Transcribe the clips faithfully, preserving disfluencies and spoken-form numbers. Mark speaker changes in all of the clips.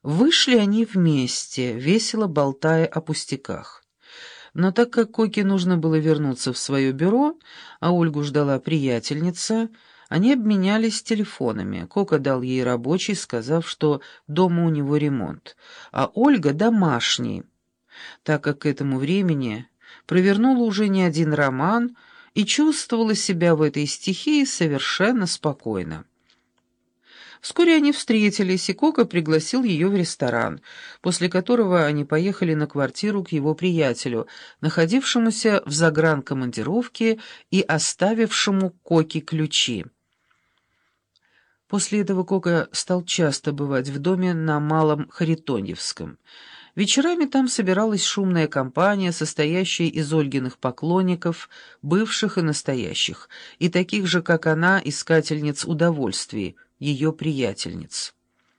Speaker 1: Вышли они вместе, весело болтая о пустяках. Но так как Коке нужно было вернуться в свое бюро, а Ольгу ждала приятельница, они обменялись телефонами. Кока дал ей рабочий, сказав, что дома у него ремонт, а Ольга — домашний, так как к этому времени провернула уже не один роман и чувствовала себя в этой стихии совершенно спокойно. Вскоре они встретились, и Кока пригласил ее в ресторан, после которого они поехали на квартиру к его приятелю, находившемуся в загранкомандировке и оставившему Коке ключи. После этого Кока стал часто бывать в доме на Малом Харитоньевском. Вечерами там собиралась шумная компания, состоящая из Ольгиных поклонников, бывших и настоящих, и таких же, как она, искательниц удовольствий, ее приятельниц.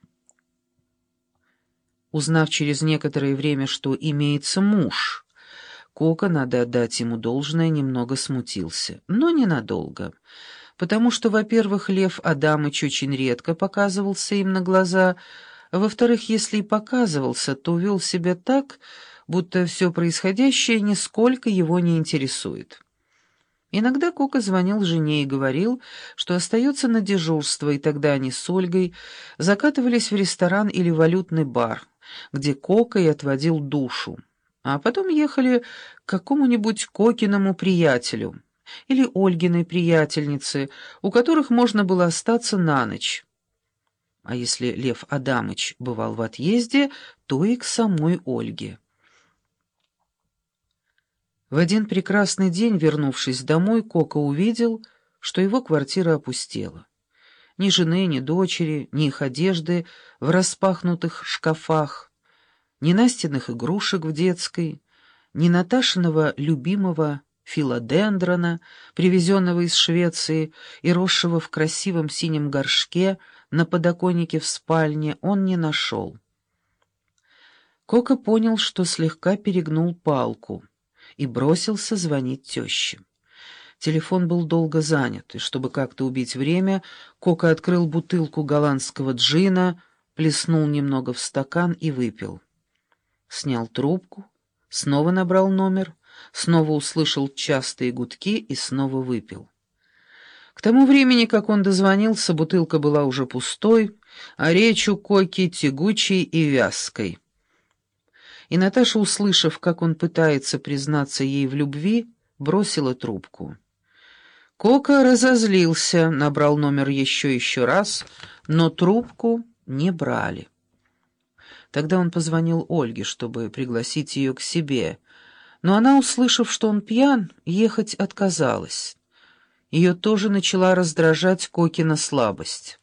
Speaker 1: Узнав через некоторое время, что имеется муж, Кока, надо отдать ему должное, немного смутился, но ненадолго, потому что, во-первых, Лев Адамыч очень редко показывался им на глаза, а во-вторых, если и показывался, то вел себя так, будто все происходящее нисколько его не интересует. Иногда Кока звонил жене и говорил, что остается на дежурство, и тогда они с Ольгой закатывались в ресторан или валютный бар, где Кока и отводил душу, а потом ехали к какому-нибудь Кокиному приятелю или Ольгиной приятельнице, у которых можно было остаться на ночь. А если Лев Адамыч бывал в отъезде, то и к самой Ольге. В один прекрасный день, вернувшись домой, Кока увидел, что его квартира опустела. Ни жены, ни дочери, ни их одежды в распахнутых шкафах, ни Настиных игрушек в детской, ни Наташиного любимого филодендрона, привезенного из Швеции и росшего в красивом синем горшке на подоконнике в спальне, он не нашел. Кока понял, что слегка перегнул палку, и бросился звонить теще. Телефон был долго занят, и чтобы как-то убить время, Кока открыл бутылку голландского джина, плеснул немного в стакан и выпил. Снял трубку, снова набрал номер, снова услышал частые гудки и снова выпил. К тому времени, как он дозвонился, бутылка была уже пустой, а речь у Коки тягучей и вязкой. И Наташа, услышав, как он пытается признаться ей в любви, бросила трубку. Кока разозлился, набрал номер еще еще раз, но трубку не брали. Тогда он позвонил Ольге, чтобы пригласить ее к себе, но она, услышав, что он пьян, ехать отказалась. Ее тоже начала раздражать Кокина слабость.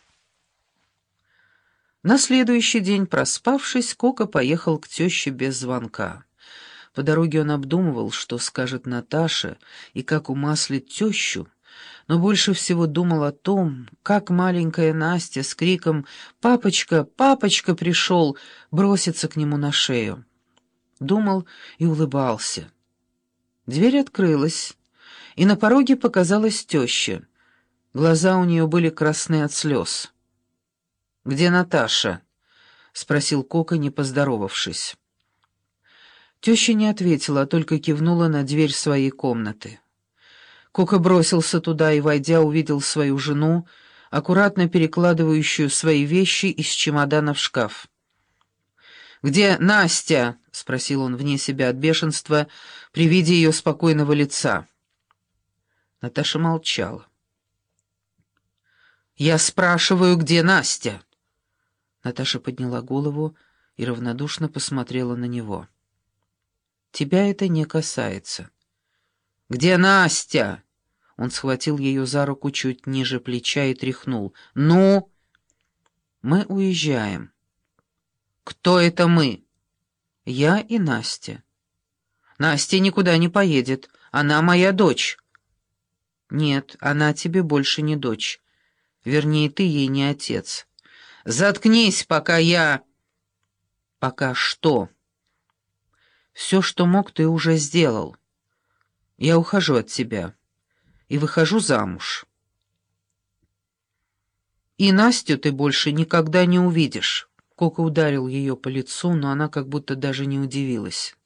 Speaker 1: На следующий день, проспавшись, Кока поехал к теще без звонка. По дороге он обдумывал, что скажет Наташе и как умаслит тещу, но больше всего думал о том, как маленькая Настя с криком «Папочка! Папочка!» пришел, бросится к нему на шею. Думал и улыбался. Дверь открылась, и на пороге показалась теща. Глаза у нее были красны от слез. «Где Наташа?» — спросил Кока, не поздоровавшись. Теща не ответила, а только кивнула на дверь своей комнаты. Кока бросился туда и, войдя, увидел свою жену, аккуратно перекладывающую свои вещи из чемодана в шкаф. «Где Настя?» — спросил он вне себя от бешенства при виде ее спокойного лица. Наташа молчала. «Я спрашиваю, где Настя?» Наташа подняла голову и равнодушно посмотрела на него. «Тебя это не касается». «Где Настя?» Он схватил ее за руку чуть ниже плеча и тряхнул. «Ну?» «Мы уезжаем». «Кто это мы?» «Я и Настя». «Настя никуда не поедет. Она моя дочь». «Нет, она тебе больше не дочь. Вернее, ты ей не отец». «Заткнись, пока я...» «Пока что?» «Все, что мог, ты уже сделал. Я ухожу от тебя и выхожу замуж. И Настю ты больше никогда не увидишь». Кока ударил ее по лицу, но она как будто даже не удивилась.